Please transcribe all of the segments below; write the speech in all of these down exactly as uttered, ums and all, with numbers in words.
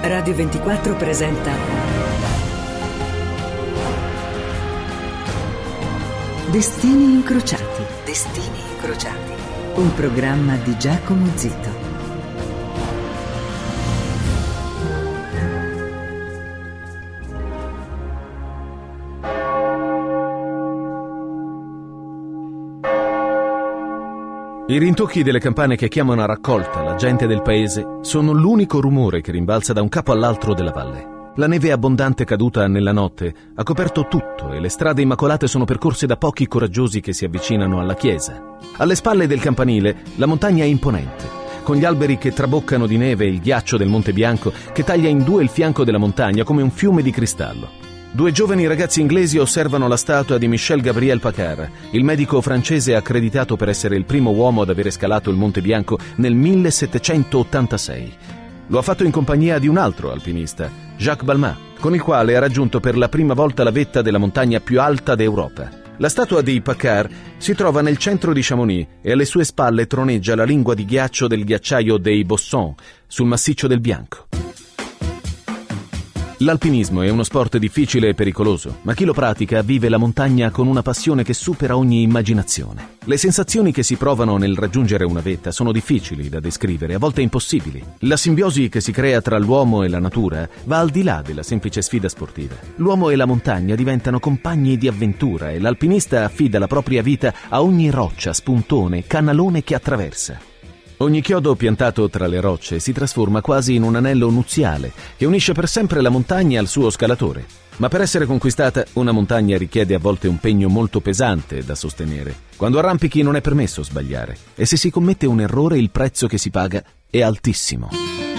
Radio ventiquattro presenta Destini incrociati. Destini incrociati. Un programma di Giacomo Zito. I rintocchi delle campane che chiamano a raccolta la gente del paese sono l'unico rumore che rimbalza da un capo all'altro della valle. La neve abbondante caduta nella notte ha coperto tutto e le strade immacolate sono percorse da pochi coraggiosi che si avvicinano alla chiesa. Alle spalle del campanile la montagna è imponente, con gli alberi che traboccano di neve e il ghiaccio del Monte Bianco che taglia in due il fianco della montagna come un fiume di cristallo. Due giovani ragazzi inglesi osservano la statua di Michel Gabriel Paccar, il medico francese accreditato per essere il primo uomo ad avere scalato il Monte Bianco nel millesettecentottantasei. Lo ha fatto in compagnia di un altro alpinista, Jacques Balmat, con il quale ha raggiunto per la prima volta la vetta della montagna più alta d'Europa. La statua di Paccar si trova nel centro di Chamonix e alle sue spalle troneggia la lingua di ghiaccio del ghiacciaio dei Bossons sul massiccio del Bianco. L'alpinismo è uno sport difficile e pericoloso, ma chi lo pratica vive la montagna con una passione che supera ogni immaginazione. Le sensazioni che si provano nel raggiungere una vetta sono difficili da descrivere, a volte impossibili. La simbiosi che si crea tra l'uomo e la natura va al di là della semplice sfida sportiva. L'uomo e la montagna diventano compagni di avventura e l'alpinista affida la propria vita a ogni roccia, spuntone, canalone che attraversa. Ogni chiodo piantato tra le rocce si trasforma quasi in un anello nuziale che unisce per sempre la montagna al suo scalatore. Ma per essere conquistata, una montagna richiede a volte un pegno molto pesante da sostenere. Quando arrampichi non è permesso sbagliare e se si commette un errore il prezzo che si paga è altissimo.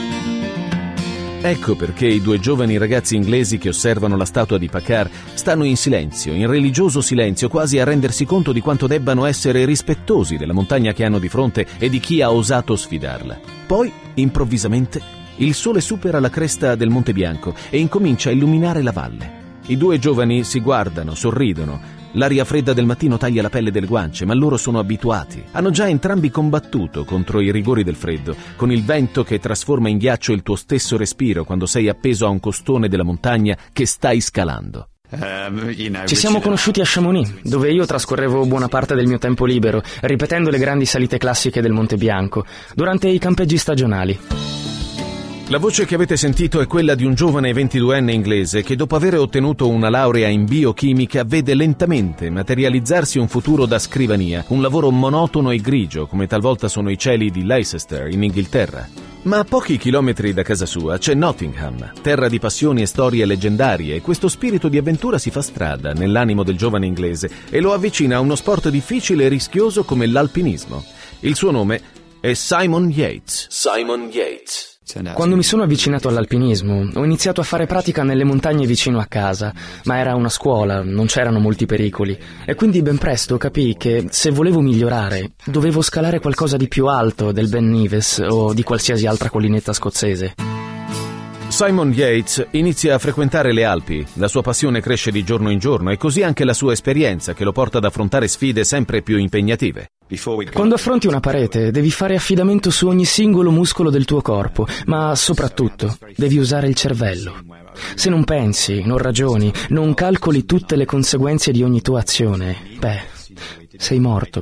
Ecco perché i due giovani ragazzi inglesi che osservano la statua di Paccar stanno in silenzio, in religioso silenzio, quasi a rendersi conto di quanto debbano essere rispettosi della montagna che hanno di fronte e di chi ha osato sfidarla. Poi, improvvisamente, il sole supera la cresta del Monte Bianco e incomincia a illuminare la valle. I due giovani si guardano, sorridono. L'aria fredda del mattino taglia la pelle delle guance, ma loro sono abituati. Hanno già entrambi combattuto contro i rigori del freddo, con il vento che trasforma in ghiaccio il tuo stesso respiro quando sei appeso a un costone della montagna che stai scalando. Ci siamo conosciuti a Chamonix, dove io trascorrevo buona parte del mio tempo libero, ripetendo le grandi salite classiche del Monte Bianco, durante i campeggi stagionali. La voce che avete sentito è quella di un giovane ventiduenne inglese che dopo aver ottenuto una laurea in biochimica vede lentamente materializzarsi un futuro da scrivania, un lavoro monotono e grigio come talvolta sono i cieli di Leicester in Inghilterra. Ma a pochi chilometri da casa sua c'è Nottingham, terra di passioni e storie leggendarie, e questo spirito di avventura si fa strada nell'animo del giovane inglese e lo avvicina a uno sport difficile e rischioso come l'alpinismo. Il suo nome è Simon Yates. Simon Yates. Quando mi sono avvicinato all'alpinismo, ho iniziato a fare pratica nelle montagne vicino a casa, ma era una scuola, non c'erano molti pericoli, e quindi ben presto capii che se volevo migliorare, dovevo scalare qualcosa di più alto del Ben Nevis o di qualsiasi altra collinetta scozzese. Simon Yates inizia a frequentare le Alpi, la sua passione cresce di giorno in giorno e così anche la sua esperienza che lo porta ad affrontare sfide sempre più impegnative. Quando affronti una parete devi fare affidamento su ogni singolo muscolo del tuo corpo, ma soprattutto devi usare il cervello. Se non pensi, non ragioni, non calcoli tutte le conseguenze di ogni tua azione, beh, sei morto.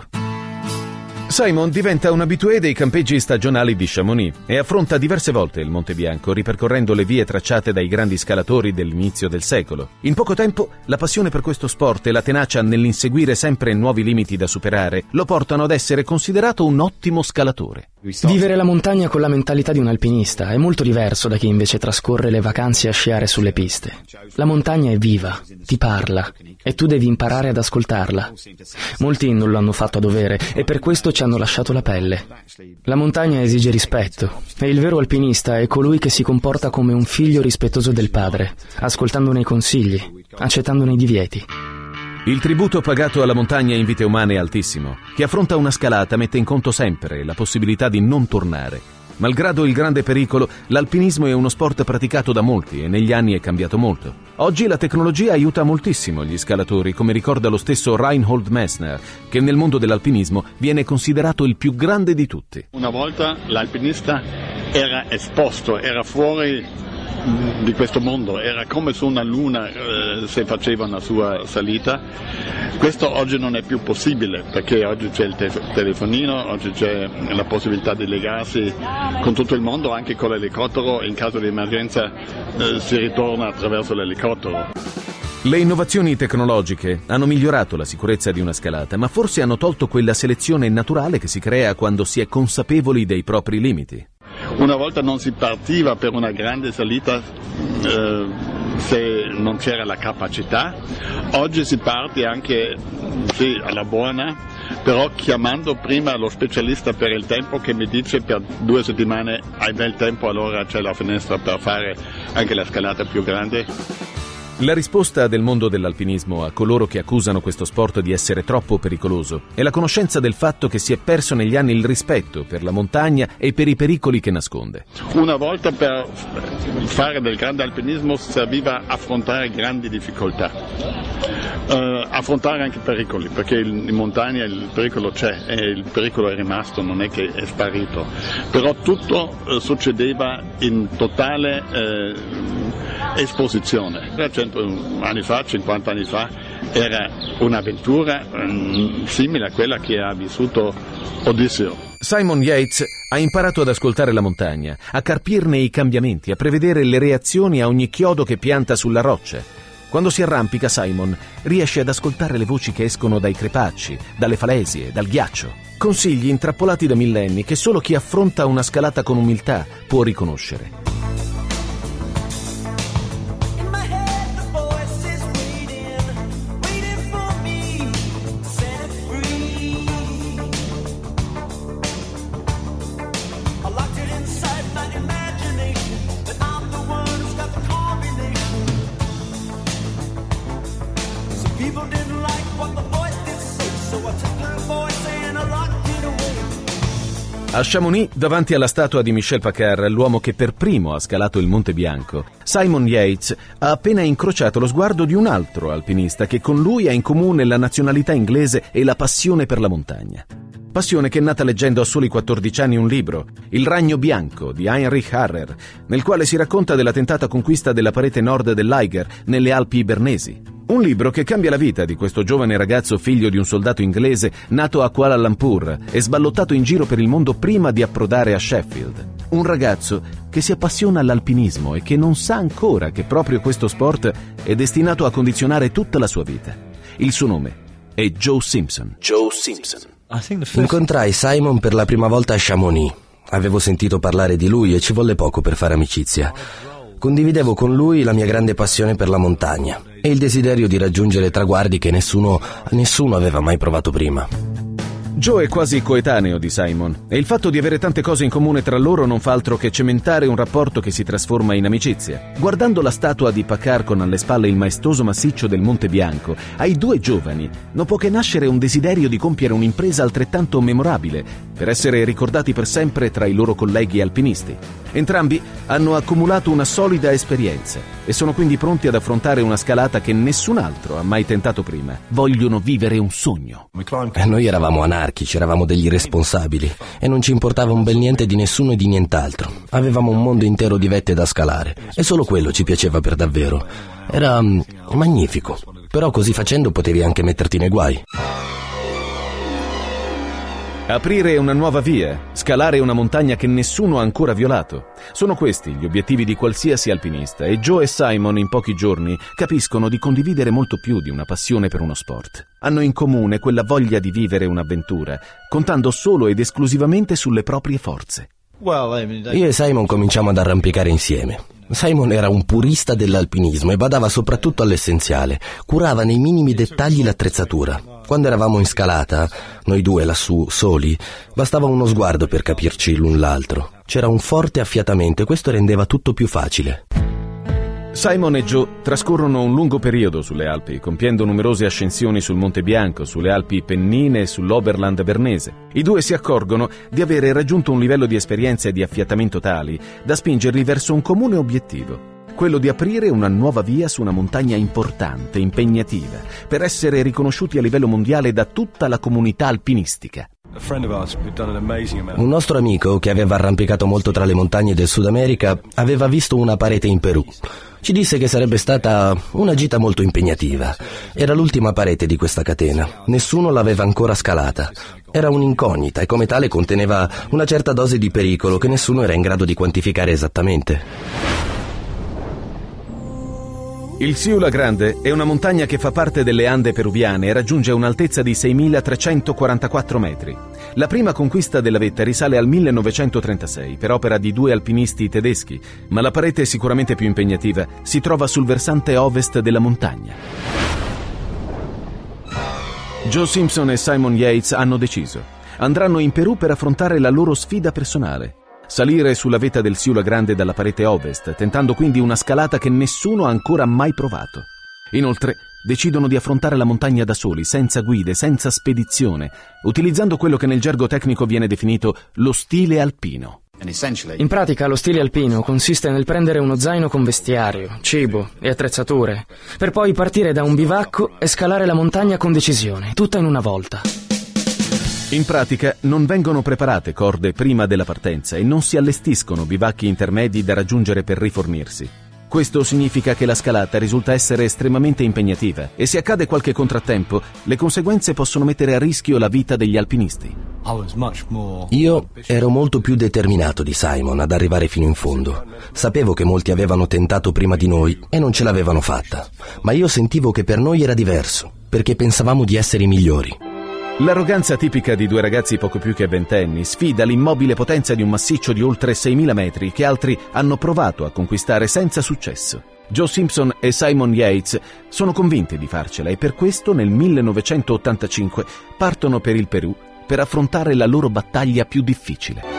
Simon diventa un abitué dei campeggi stagionali di Chamonix e affronta diverse volte il Monte Bianco, ripercorrendo le vie tracciate dai grandi scalatori dell'inizio del secolo. In poco tempo, la passione per questo sport e la tenacia nell'inseguire sempre nuovi limiti da superare lo portano ad essere considerato un ottimo scalatore. Vivere la montagna con la mentalità di un alpinista è molto diverso da chi invece trascorre le vacanze a sciare sulle piste. La montagna è viva, ti parla, e tu devi imparare ad ascoltarla. Molti non lo hanno fatto a dovere e per questo ci hanno lasciato la pelle. La montagna esige rispetto e il vero alpinista è colui che si comporta come un figlio rispettoso del padre, ascoltandone i consigli, accettandone i divieti. Il tributo pagato alla montagna in vite umane è altissimo. Chi affronta una scalata mette in conto sempre la possibilità di non tornare. Malgrado il grande pericolo, l'alpinismo è uno sport praticato da molti e negli anni è cambiato molto. Oggi la tecnologia aiuta moltissimo gli scalatori, come ricorda lo stesso Reinhold Messner, che nel mondo dell'alpinismo viene considerato il più grande di tutti. Una volta l'alpinista era esposto, era fuori di questo mondo, era come su una luna eh, se faceva una sua salita. Questo oggi non è più possibile, perché oggi c'è il te- telefonino, oggi c'è la possibilità di legarsi con tutto il mondo, anche con l'elicottero, in caso di emergenza eh, si ritorna attraverso l'elicottero. Le innovazioni tecnologiche hanno migliorato la sicurezza di una scalata, ma forse hanno tolto quella selezione naturale che si crea quando si è consapevoli dei propri limiti. Una volta non si partiva per una grande salita eh, se non c'era la capacità, oggi si parte anche sì, alla buona, però chiamando prima lo specialista per il tempo che mi dice per due settimane hai bel tempo, allora c'è la finestra per fare anche la scalata più grande. La risposta del mondo dell'alpinismo a coloro che accusano questo sport di essere troppo pericoloso è la conoscenza del fatto che si è perso negli anni il rispetto per la montagna e per i pericoli che nasconde. Una volta per fare del grande alpinismo serviva affrontare grandi difficoltà, uh, affrontare anche pericoli, perché in montagna il pericolo c'è e il pericolo è rimasto, non è che è sparito, però tutto uh, succedeva in totale uh, esposizione. cento anni fa, cinquanta anni fa, era un'avventura um, simile a quella che ha vissuto Odisseo. Simon Yates ha imparato ad ascoltare la montagna, a carpirne i cambiamenti, a prevedere le reazioni a ogni chiodo che pianta sulla roccia. Quando si arrampica, Simon riesce ad ascoltare le voci che escono dai crepacci, dalle falesie, dal ghiaccio. Consigli intrappolati da millenni che solo chi affronta una scalata con umiltà può riconoscere. A Chamonix, davanti alla statua di Michel Pacard, l'uomo che per primo ha scalato il Monte Bianco, Simon Yates ha appena incrociato lo sguardo di un altro alpinista che con lui ha in comune la nazionalità inglese e la passione per la montagna. Passione che è nata leggendo a soli quattordici anni un libro, Il ragno bianco di Heinrich Harrer, nel quale si racconta della tentata conquista della parete nord dell'Eiger nelle Alpi Bernesi. Un libro che cambia la vita di questo giovane ragazzo figlio di un soldato inglese nato a Kuala Lumpur e sballottato in giro per il mondo prima di approdare a Sheffield. Un ragazzo che si appassiona all'alpinismo e che non sa ancora che proprio questo sport è destinato a condizionare tutta la sua vita. Il suo nome è Joe Simpson. Joe Simpson. Incontrai Simon per la prima volta a Chamonix. Avevo sentito parlare di lui e ci volle poco per fare amicizia. Condividevo con lui la mia grande passione per la montagna e il desiderio di raggiungere traguardi che nessuno, nessuno aveva mai provato prima. Joe è quasi coetaneo di Simon e il fatto di avere tante cose in comune tra loro non fa altro che cementare un rapporto che si trasforma in amicizia. Guardando la statua di Pacard con alle spalle il maestoso massiccio del Monte Bianco, ai due giovani non può che nascere un desiderio di compiere un'impresa altrettanto memorabile per essere ricordati per sempre tra i loro colleghi alpinisti. Entrambi hanno accumulato una solida esperienza e sono quindi pronti ad affrontare una scalata che nessun altro ha mai tentato prima. Vogliono vivere un sogno. E noi eravamo anarchici, eravamo degli irresponsabili e non ci importava un bel niente di nessuno e di nient'altro. Avevamo un mondo intero di vette da scalare e solo quello ci piaceva per davvero. Era um, magnifico, però così facendo potevi anche metterti nei guai. Aprire una nuova via, scalare una montagna che nessuno ha ancora violato. Sono questi gli obiettivi di qualsiasi alpinista e Joe e Simon in pochi giorni capiscono di condividere molto più di una passione per uno sport. Hanno in comune quella voglia di vivere un'avventura, contando solo ed esclusivamente sulle proprie forze. Io e Simon cominciamo ad arrampicare insieme. Simon era un purista dell'alpinismo e badava soprattutto all'essenziale, curava nei minimi dettagli l'attrezzatura. Quando eravamo in scalata, noi due lassù soli, bastava uno sguardo per capirci l'un l'altro. C'era un forte affiatamento e questo rendeva tutto più facile. Simon e Joe trascorrono un lungo periodo sulle Alpi, compiendo numerose ascensioni sul Monte Bianco, sulle Alpi Pennine e sull'Oberland bernese. I due si accorgono di avere raggiunto un livello di esperienza e di affiatamento tali da spingerli verso un comune obiettivo, quello di aprire una nuova via su una montagna importante, impegnativa, per essere riconosciuti a livello mondiale da tutta la comunità alpinistica. Un nostro amico, che aveva arrampicato molto tra le montagne del Sud America, aveva visto una parete in Perù. Ci disse che sarebbe stata una gita molto impegnativa. Era l'ultima parete di questa catena. Nessuno l'aveva ancora scalata. Era un'incognita e come tale conteneva una certa dose di pericolo che nessuno era in grado di quantificare esattamente. Il Ciula Grande è una montagna che fa parte delle Ande peruviane e raggiunge un'altezza di seimilatrecentoquarantaquattro metri. La prima conquista della vetta risale al millenovecentotrentasei per opera di due alpinisti tedeschi, ma la parete sicuramente più impegnativa si trova sul versante ovest della montagna. Joe Simpson e Simon Yates hanno deciso. Andranno in Perù per affrontare la loro sfida personale. Salire sulla vetta del Ciula Grande dalla parete ovest, tentando quindi una scalata che nessuno ha ancora mai provato. Inoltre, decidono di affrontare la montagna da soli, senza guide, senza spedizione, utilizzando quello che nel gergo tecnico viene definito lo stile alpino. In pratica, lo stile alpino consiste nel prendere uno zaino con vestiario, cibo e attrezzature, per poi partire da un bivacco e scalare la montagna con decisione, tutta in una volta. In pratica non vengono preparate corde prima della partenza e non si allestiscono bivacchi intermedi da raggiungere per rifornirsi. Questo significa che la scalata risulta essere estremamente impegnativa e se accade qualche contrattempo, le conseguenze possono mettere a rischio la vita degli alpinisti. Io ero molto più determinato di Simon ad arrivare fino in fondo. Sapevo che molti avevano tentato prima di noi e non ce l'avevano fatta, ma io sentivo che per noi era diverso, perché pensavamo di essere i migliori. L'arroganza tipica di due ragazzi poco più che ventenni sfida l'immobile potenza di un massiccio di oltre seimila metri che altri hanno provato a conquistare senza successo. Joe Simpson e Simon Yates sono convinti di farcela e per questo nel millenovecentottantacinque partono per il Perù per affrontare la loro battaglia più difficile.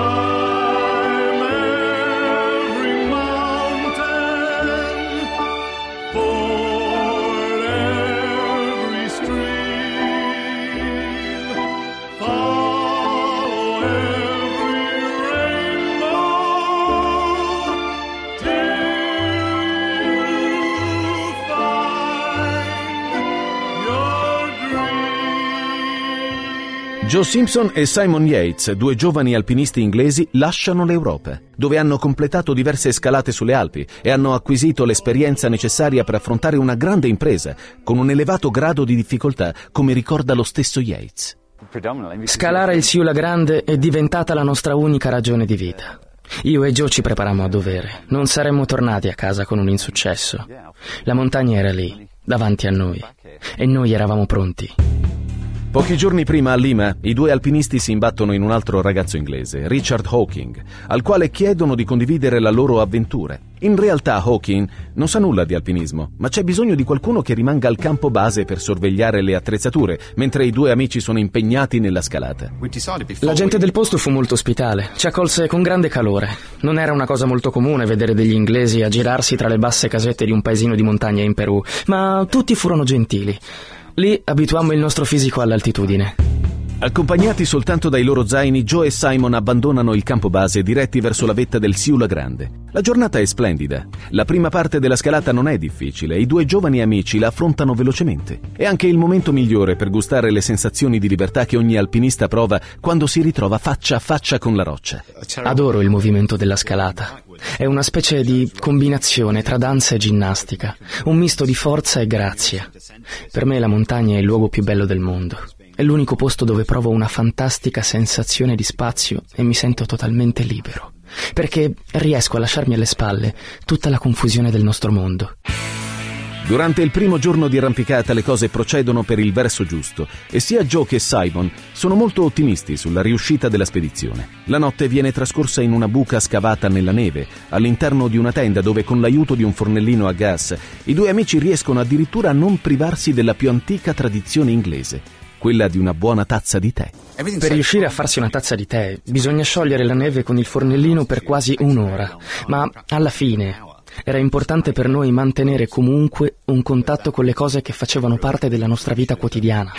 Joe Simpson e Simon Yates, due giovani alpinisti inglesi, lasciano l'Europa, dove hanno completato diverse scalate sulle Alpi e hanno acquisito l'esperienza necessaria per affrontare una grande impresa, con un elevato grado di difficoltà, come ricorda lo stesso Yates. Scalare il Ciula Grande è diventata la nostra unica ragione di vita. Io e Joe ci preparammo a dovere. Non saremmo tornati a casa con un insuccesso. La montagna era lì, davanti a noi, e noi eravamo pronti. Pochi giorni prima a Lima, i due alpinisti si imbattono in un altro ragazzo inglese, Richard Hawking, al quale chiedono di condividere la loro avventura. In realtà Hawking non sa nulla di alpinismo, ma c'è bisogno di qualcuno che rimanga al campo base per sorvegliare le attrezzature, mentre i due amici sono impegnati nella scalata. La gente del posto fu molto ospitale, ci accolse con grande calore. Non era una cosa molto comune vedere degli inglesi aggirarsi tra le basse casette di un paesino di montagna in Perù, ma tutti furono gentili. Lì abituammo il nostro fisico all'altitudine. Accompagnati soltanto dai loro zaini, Joe e Simon abbandonano il campo base diretti verso la vetta del Ciula Grande. La giornata è splendida. La prima parte della scalata non è difficile e i due giovani amici la affrontano velocemente. È anche il momento migliore per gustare le sensazioni di libertà che ogni alpinista prova quando si ritrova faccia a faccia con la roccia. Adoro il movimento della scalata. È una specie di combinazione tra danza e ginnastica, un misto di forza e grazia. Per me la montagna è il luogo più bello del mondo. È l'unico posto dove provo una fantastica sensazione di spazio e mi sento totalmente libero, perché riesco a lasciarmi alle spalle tutta la confusione del nostro mondo. Durante il primo giorno di arrampicata le cose procedono per il verso giusto e sia Joe che Simon sono molto ottimisti sulla riuscita della spedizione. La notte viene trascorsa in una buca scavata nella neve, all'interno di una tenda dove con l'aiuto di un fornellino a gas i due amici riescono addirittura a non privarsi della più antica tradizione inglese, quella di una buona tazza di tè. Per riuscire a farsi una tazza di tè bisogna sciogliere la neve con il fornellino per quasi un'ora, ma alla fine era importante per noi mantenere comunque un contatto con le cose che facevano parte della nostra vita quotidiana.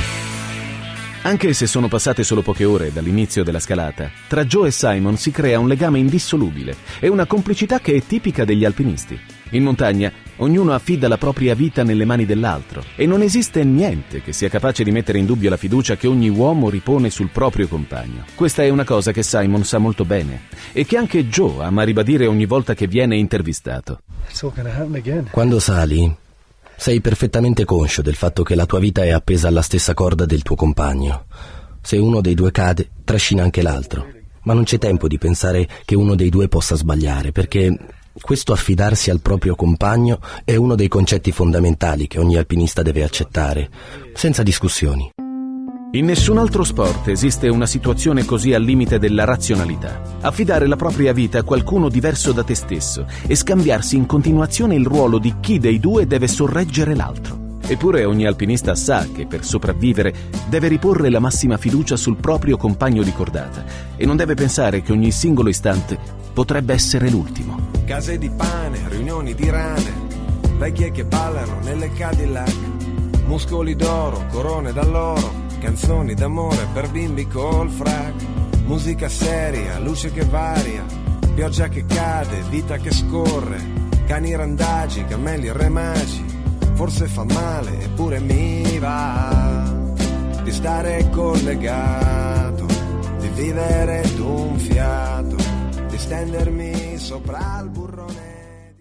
Anche se sono passate solo poche ore dall'inizio della scalata, tra Joe e Simon si crea un legame indissolubile e una complicità che è tipica degli alpinisti. In montagna, ognuno affida la propria vita nelle mani dell'altro e non esiste niente che sia capace di mettere in dubbio la fiducia che ogni uomo ripone sul proprio compagno. Questa è una cosa che Simon sa molto bene e che anche Joe ama ribadire ogni volta che viene intervistato. Quando sali, sei perfettamente conscio del fatto che la tua vita è appesa alla stessa corda del tuo compagno. Se uno dei due cade, trascina anche l'altro. Ma non c'è tempo di pensare che uno dei due possa sbagliare, perché questo affidarsi al proprio compagno è uno dei concetti fondamentali che ogni alpinista deve accettare, senza discussioni. In nessun altro sport esiste una situazione così al limite della razionalità. Affidare la propria vita a qualcuno diverso da te stesso e scambiarsi in continuazione il ruolo di chi dei due deve sorreggere l'altro. Eppure ogni alpinista sa che per sopravvivere deve riporre la massima fiducia sul proprio compagno di cordata e non deve pensare che ogni singolo istante potrebbe essere l'ultimo. Case di pane, riunioni di rane, vecchie che ballano nelle Cadillac, muscoli d'oro, corone d'alloro, canzoni d'amore per bimbi col frac, musica seria, luce che varia, pioggia che cade, vita che scorre, cani randagi, cammelli e re magi. Forse fa male, eppure mi va di stare collegato, di vivere d'un fiato, di stendermi sopra il burrone.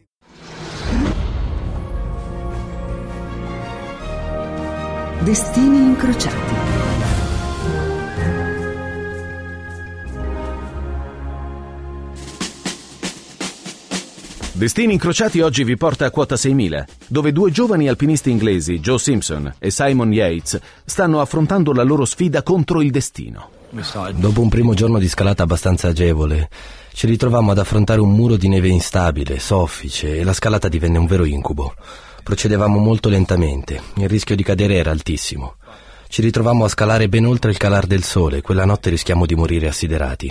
Destini incrociati. Destini incrociati oggi vi porta a quota seimila, dove due giovani alpinisti inglesi, Joe Simpson e Simon Yates, stanno affrontando la loro sfida contro il destino. Dopo un primo giorno di scalata abbastanza agevole, ci ritrovammo ad affrontare un muro di neve instabile, soffice, e la scalata divenne un vero incubo. Procedevamo molto lentamente, il rischio di cadere era altissimo. Ci ritrovammo a scalare ben oltre il calar del sole e quella notte rischiamo di morire assiderati.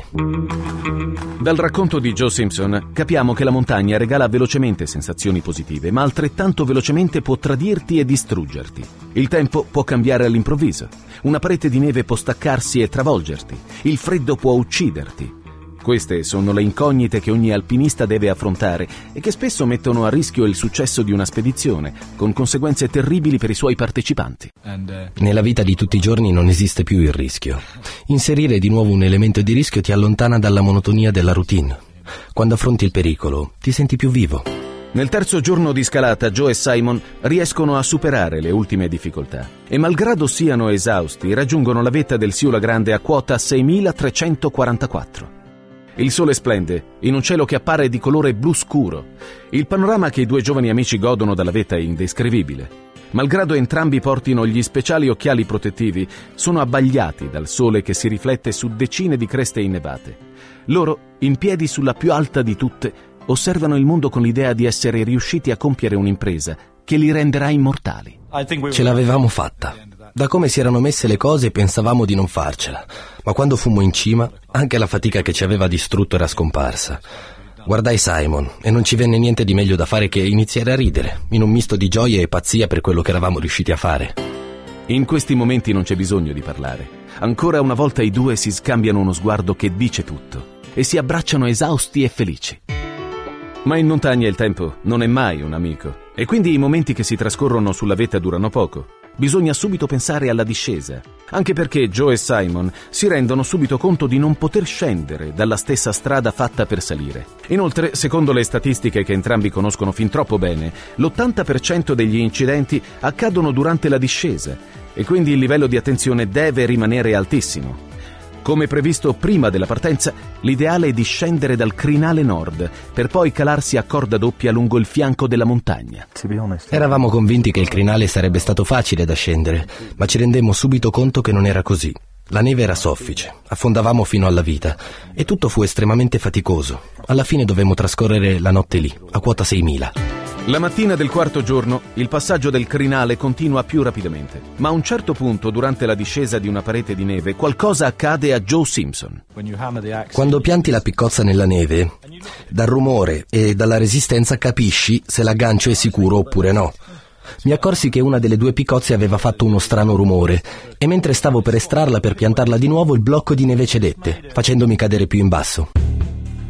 Dal racconto di Joe Simpson capiamo che la montagna regala velocemente sensazioni positive, ma altrettanto velocemente può tradirti e distruggerti. Il tempo può cambiare all'improvviso. Una parete di neve può staccarsi e travolgerti. Il freddo può ucciderti. Queste sono le incognite che ogni alpinista deve affrontare e che spesso mettono a rischio il successo di una spedizione, con conseguenze terribili per i suoi partecipanti. Nella vita di tutti i giorni non esiste più il rischio. Inserire di nuovo un elemento di rischio ti allontana dalla monotonia della routine. Quando affronti il pericolo, ti senti più vivo. Nel terzo giorno di scalata, Joe e Simon riescono a superare le ultime difficoltà e, malgrado siano esausti, raggiungono la vetta del Siula Grande a quota seimilatrecentoquarantaquattro. Il sole splende, in un cielo che appare di colore blu scuro. Il panorama che i due giovani amici godono dalla vetta è indescrivibile. Malgrado entrambi portino gli speciali occhiali protettivi, sono abbagliati dal sole che si riflette su decine di creste innevate. Loro, in piedi sulla più alta di tutte, osservano il mondo con l'idea di essere riusciti a compiere un'impresa che li renderà immortali. Ce l'avevamo fatta. Da come si erano messe le cose pensavamo di non farcela, ma quando fummo in cima anche la fatica che ci aveva distrutto era scomparsa. Guardai Simon e non ci venne niente di meglio da fare che iniziare a ridere, in un misto di gioia e pazzia per quello che eravamo riusciti a fare. In questi momenti non c'è bisogno di parlare. Ancora una volta i due si scambiano uno sguardo che dice tutto e si abbracciano esausti e felici. Ma in montagna il tempo non è mai un amico e quindi i momenti che si trascorrono sulla vetta durano poco. Bisogna subito pensare alla discesa, anche perché Joe e Simon si rendono subito conto di non poter scendere dalla stessa strada fatta per salire. Inoltre, secondo le statistiche che entrambi conoscono fin troppo bene, l'ottanta per cento degli incidenti accadono durante la discesa e quindi il livello di attenzione deve rimanere altissimo. Come previsto prima della partenza, l'ideale è di scendere dal crinale nord per poi calarsi a corda doppia lungo il fianco della montagna. Eravamo convinti che il crinale sarebbe stato facile da scendere, ma ci rendemmo subito conto che non era così. La neve era soffice, affondavamo fino alla vita e tutto fu estremamente faticoso. Alla fine dovemmo trascorrere la notte lì, a quota seimila. La mattina del quarto giorno il passaggio del crinale continua più rapidamente, ma a un certo punto durante la discesa di una parete di neve qualcosa accade a Joe Simpson. Quando pianti la piccozza nella neve, dal rumore e dalla resistenza capisci se l'aggancio è sicuro oppure no. Mi accorsi che una delle due piccozze aveva fatto uno strano rumore e mentre stavo per estrarla per piantarla di nuovo il blocco di neve cedette, facendomi cadere più in basso.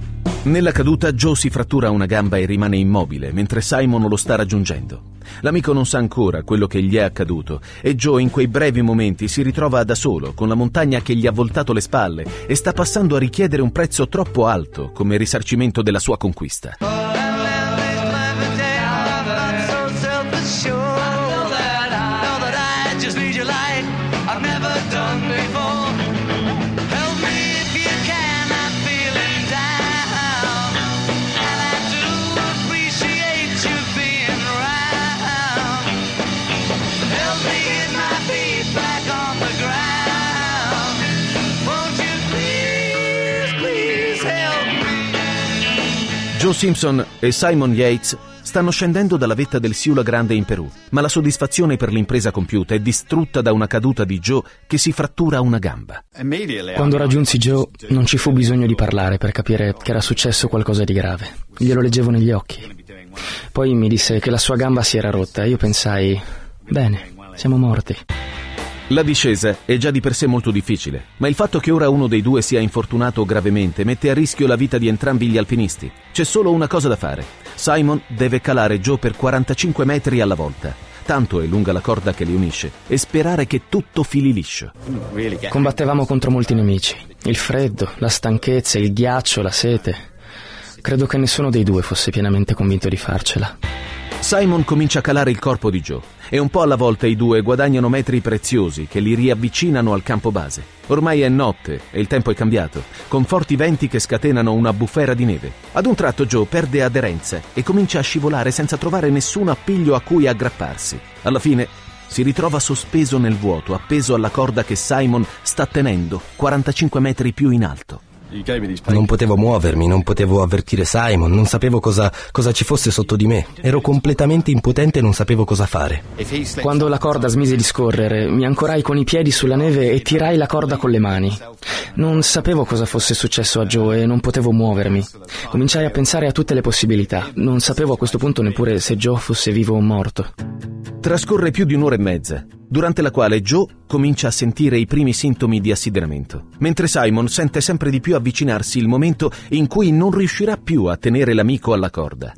Nella caduta Joe si frattura una gamba e rimane immobile mentre Simon lo sta raggiungendo. L'amico non sa ancora quello che gli è accaduto e Joe in quei brevi momenti si ritrova da solo con la montagna che gli ha voltato le spalle e sta passando a richiedere un prezzo troppo alto come risarcimento della sua conquista. Joe Simpson e Simon Yates stanno scendendo dalla vetta del Siula Grande in Perù, ma la soddisfazione per l'impresa compiuta è distrutta da una caduta di Joe che si frattura una gamba. Quando raggiunsi Joe non ci fu bisogno di parlare per capire che era successo qualcosa di grave. Glielo leggevo negli occhi. Poi mi disse che la sua gamba si era rotta e io pensai, bene, siamo morti. La discesa è già di per sé molto difficile, ma il fatto che ora uno dei due sia infortunato gravemente mette a rischio la vita di entrambi gli alpinisti. C'è solo una cosa da fare. Simon deve calare Joe per quarantacinque metri alla volta. Tanto è lunga la corda che li unisce e sperare che tutto fili liscio. Combattevamo contro molti nemici. Il freddo, la stanchezza, il ghiaccio, la sete. Credo che nessuno dei due fosse pienamente convinto di farcela. Simon comincia a calare il corpo di Joe e un po' alla volta i due guadagnano metri preziosi che li riavvicinano al campo base. Ormai è notte e il tempo è cambiato, con forti venti che scatenano una bufera di neve. Ad un tratto Joe perde aderenza e comincia a scivolare senza trovare nessun appiglio a cui aggrapparsi. Alla fine si ritrova sospeso nel vuoto, appeso alla corda che Simon sta tenendo quarantacinque metri più in alto. Non potevo muovermi, non potevo avvertire Simon, non sapevo cosa, cosa ci fosse sotto di me. Ero completamente impotente e non sapevo cosa fare. Quando la corda smise di scorrere, mi ancorai con i piedi sulla neve e tirai la corda con le mani. Non sapevo cosa fosse successo a Joe e non potevo muovermi. Cominciai a pensare a tutte le possibilità. Non sapevo a questo punto neppure se Joe fosse vivo o morto. Trascorre più di un'ora e mezza, durante la quale Joe comincia a sentire i primi sintomi di assidramento, mentre Simon sente sempre di più avvicinarsi il momento in cui non riuscirà più a tenere l'amico alla corda.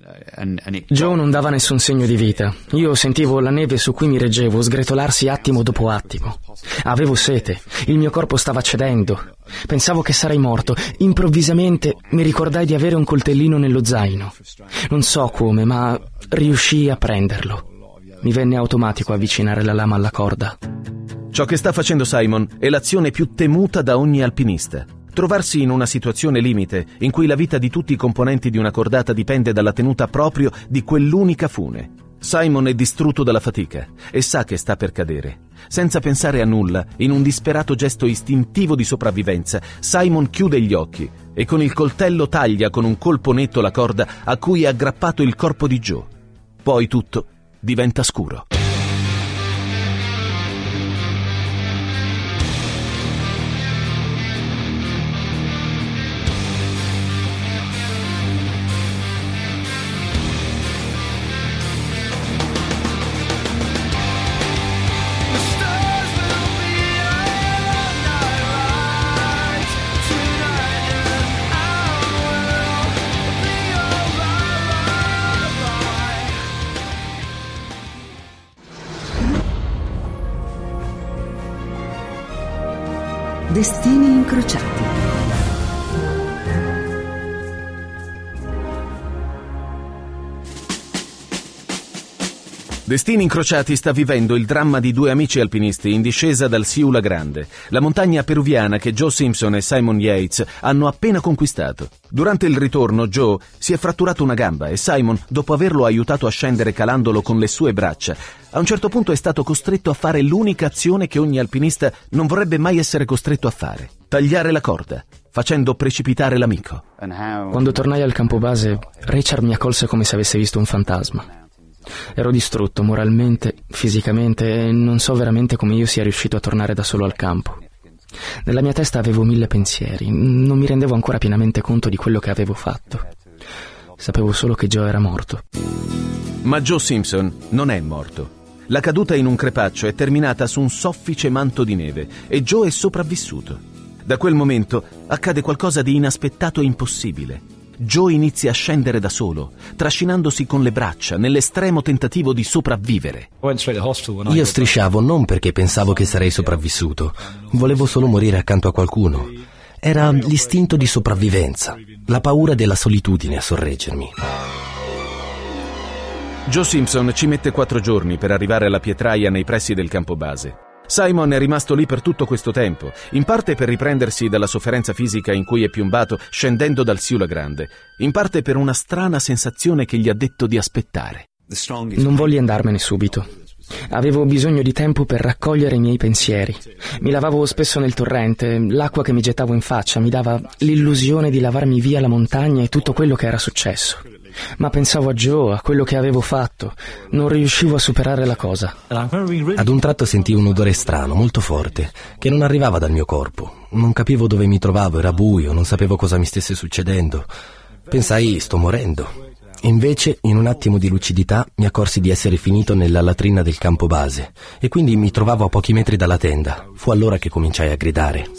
Joe non dava nessun segno di vita. Io sentivo la neve su cui mi reggevo sgretolarsi attimo dopo attimo. Avevo sete, il mio corpo stava cedendo. Pensavo che sarei morto. Improvvisamente mi ricordai di avere un coltellino nello zaino. Non so come, ma riuscii a prenderlo. Mi venne automatico avvicinare la lama alla corda. Ciò che sta facendo Simon è l'azione più temuta da ogni alpinista. Trovarsi in una situazione limite in cui la vita di tutti i componenti di una cordata dipende dalla tenuta proprio di quell'unica fune. Simon è distrutto dalla fatica e sa che sta per cadere. Senza pensare a nulla, in un disperato gesto istintivo di sopravvivenza, Simon chiude gli occhi e con il coltello taglia con un colpo netto la corda a cui è aggrappato il corpo di Joe. Poi tutto diventa scuro. Destini incrociati. Destini incrociati sta vivendo il dramma di due amici alpinisti in discesa dal Siula Grande, la montagna peruviana che Joe Simpson e Simon Yates hanno appena conquistato. Durante il ritorno Joe si è fratturato una gamba e Simon, dopo averlo aiutato a scendere calandolo con le sue braccia, a un certo punto è stato costretto a fare l'unica azione che ogni alpinista non vorrebbe mai essere costretto a fare: tagliare la corda, facendo precipitare l'amico. Quando tornai al campo base, Richard mi accolse come se avesse visto un fantasma. Ero distrutto moralmente, fisicamente e non so veramente come io sia riuscito a tornare da solo al campo. Nella mia testa avevo mille pensieri, non mi rendevo ancora pienamente conto di quello che avevo fatto. Sapevo solo che Joe era morto. Ma Joe Simpson non è morto. La caduta in un crepaccio è terminata su un soffice manto di neve e Joe è sopravvissuto. Da quel momento accade qualcosa di inaspettato e impossibile. Joe inizia a scendere da solo, trascinandosi con le braccia nell'estremo tentativo di sopravvivere. Io strisciavo non perché pensavo che sarei sopravvissuto, volevo solo morire accanto a qualcuno. Era l'istinto di sopravvivenza, la paura della solitudine a sorreggermi. Joe Simpson ci mette quattro giorni per arrivare alla pietraia nei pressi del campo base. Simon è rimasto lì per tutto questo tempo, in parte per riprendersi dalla sofferenza fisica in cui è piombato scendendo dal Siula Grande, in parte per una strana sensazione che gli ha detto di aspettare. Non volli andarmene subito. Avevo bisogno di tempo per raccogliere i miei pensieri. Mi lavavo spesso nel torrente, l'acqua che mi gettavo in faccia mi dava l'illusione di lavarmi via la montagna e tutto quello che era successo. Ma pensavo a Joe, a quello che avevo fatto. Non riuscivo a superare la cosa. Ad un tratto sentii un odore strano, molto forte, che non arrivava dal mio corpo. Non capivo dove mi trovavo, era buio, non sapevo cosa mi stesse succedendo. Pensai, sto morendo. Invece, in un attimo di lucidità, mi accorsi di essere finito nella latrina del campo base e quindi mi trovavo a pochi metri dalla tenda. Fu allora che cominciai a gridare.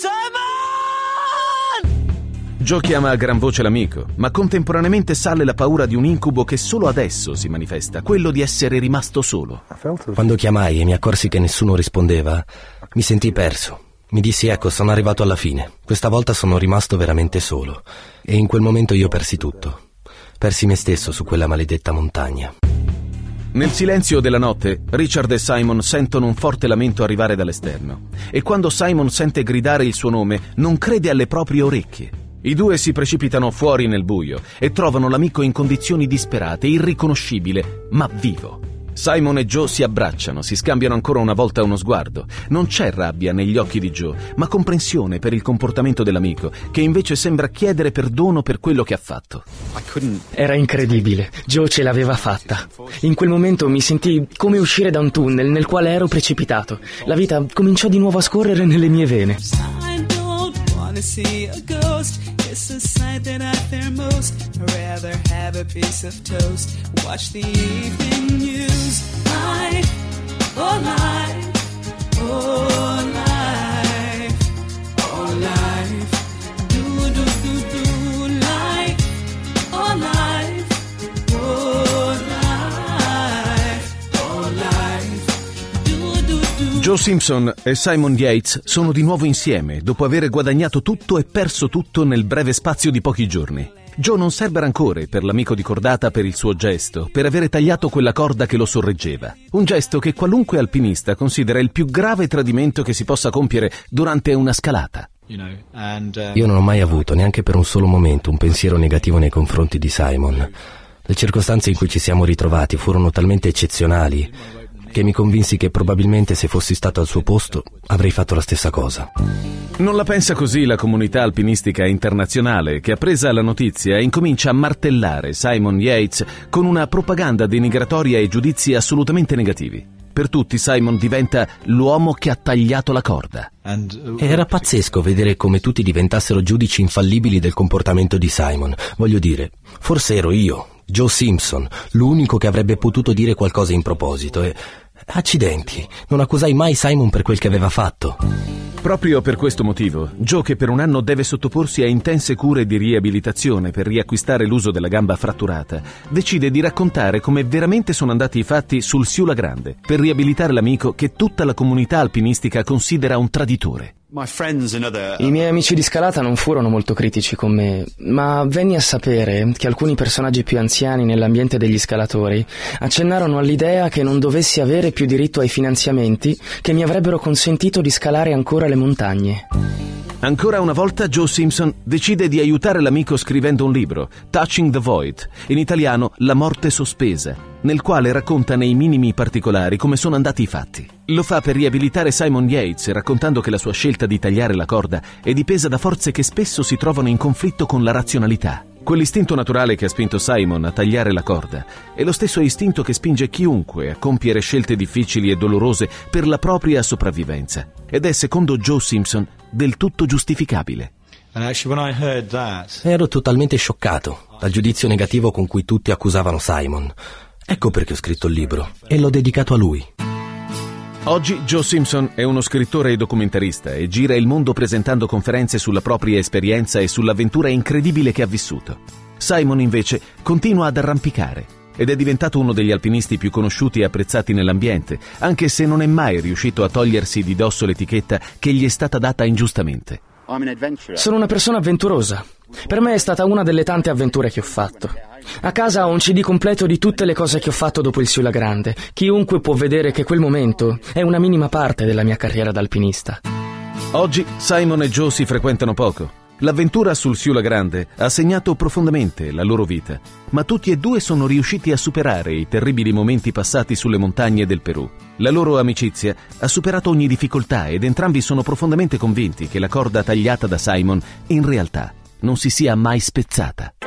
Joe chiama a gran voce l'amico, ma contemporaneamente sale la paura di un incubo che solo adesso si manifesta, quello di essere rimasto solo. Quando chiamai e mi accorsi che nessuno rispondeva, mi sentii perso. Mi dissi, ecco, sono arrivato alla fine. Questa volta sono rimasto veramente solo. E in quel momento io persi tutto. Persi me stesso su quella maledetta montagna. Nel silenzio della notte, Richard e Simon sentono un forte lamento arrivare dall'esterno. E quando Simon sente gridare il suo nome, non crede alle proprie orecchie. I due si precipitano fuori nel buio e trovano l'amico in condizioni disperate, irriconoscibile, ma vivo. Simon e Joe si abbracciano, si scambiano ancora una volta uno sguardo. Non c'è rabbia negli occhi di Joe, ma comprensione per il comportamento dell'amico, che invece sembra chiedere perdono per quello che ha fatto. Era incredibile, Joe ce l'aveva fatta. In quel momento mi sentii come uscire da un tunnel nel quale ero precipitato. La vita cominciò di nuovo a scorrere nelle mie vene. See a ghost, it's the sight that I fear most. I'd rather have a piece of toast, watch the evening news. Life, oh life, oh life, oh life, do do do do life, oh life, oh life, oh life, do do do. Joe Simpson e Simon Yates sono di nuovo insieme dopo aver guadagnato tutto e perso tutto nel breve spazio di pochi giorni. Joe non serbe rancore per l'amico di cordata per il suo gesto, per avere tagliato quella corda che lo sorreggeva. Un gesto che qualunque alpinista considera il più grave tradimento che si possa compiere durante una scalata. Io non ho mai avuto, neanche per un solo momento, un pensiero negativo nei confronti di Simon. Le circostanze in cui ci siamo ritrovati furono talmente eccezionali che mi convinsi che probabilmente se fossi stato al suo posto avrei fatto la stessa cosa. Non la pensa così la comunità alpinistica internazionale, che appresa la notizia incomincia a martellare Simon Yates con una propaganda denigratoria e giudizi assolutamente negativi. Per tutti Simon diventa l'uomo che ha tagliato la corda. Era pazzesco vedere come tutti diventassero giudici infallibili del comportamento di Simon. Voglio dire, forse ero io, Joe Simpson, l'unico che avrebbe potuto dire qualcosa in proposito e... accidenti, non accusai mai Simon per quel che aveva fatto. Proprio per questo motivo, Joe, che per un anno deve sottoporsi a intense cure di riabilitazione per riacquistare l'uso della gamba fratturata, decide di raccontare come veramente sono andati i fatti sul Siula Grande, per riabilitare l'amico che tutta la comunità alpinistica considera un traditore. I miei amici di scalata non furono molto critici con me, ma venni a sapere che alcuni personaggi più anziani nell'ambiente degli scalatori accennarono all'idea che non dovessi avere più diritto ai finanziamenti che mi avrebbero consentito di scalare ancora le montagne. Ancora una volta Joe Simpson decide di aiutare l'amico scrivendo un libro, Touching the Void, in italiano La morte sospesa, nel quale racconta nei minimi particolari come sono andati i fatti. Lo fa per riabilitare Simon Yates, raccontando che la sua scelta di tagliare la corda è dipesa da forze che spesso si trovano in conflitto con la razionalità. Quell'istinto naturale che ha spinto Simon a tagliare la corda è lo stesso istinto che spinge chiunque a compiere scelte difficili e dolorose per la propria sopravvivenza. Ed è, secondo Joe Simpson, del tutto giustificabile. Ero totalmente scioccato dal giudizio negativo con cui tutti accusavano Simon. Ecco perché ho scritto il libro e l'ho dedicato a lui. Oggi Joe Simpson è uno scrittore e documentarista e gira il mondo presentando conferenze sulla propria esperienza e sull'avventura incredibile che ha vissuto. Simon invece continua ad arrampicare ed è diventato uno degli alpinisti più conosciuti e apprezzati nell'ambiente, anche se non è mai riuscito a togliersi di dosso l'etichetta che gli è stata data ingiustamente. Sono una persona avventurosa. Per me è stata una delle tante avventure che ho fatto. A casa ho un C D completo di tutte le cose che ho fatto dopo il Siula Grande. Chiunque può vedere che quel momento è una minima parte della mia carriera da alpinista. Oggi Simon e Joe si frequentano poco. L'avventura sul Siula Grande ha segnato profondamente la loro vita, ma tutti e due sono riusciti a superare i terribili momenti passati sulle montagne del Perù. La loro amicizia ha superato ogni difficoltà ed entrambi sono profondamente convinti che la corda tagliata da Simon in realtà non si sia mai spezzata.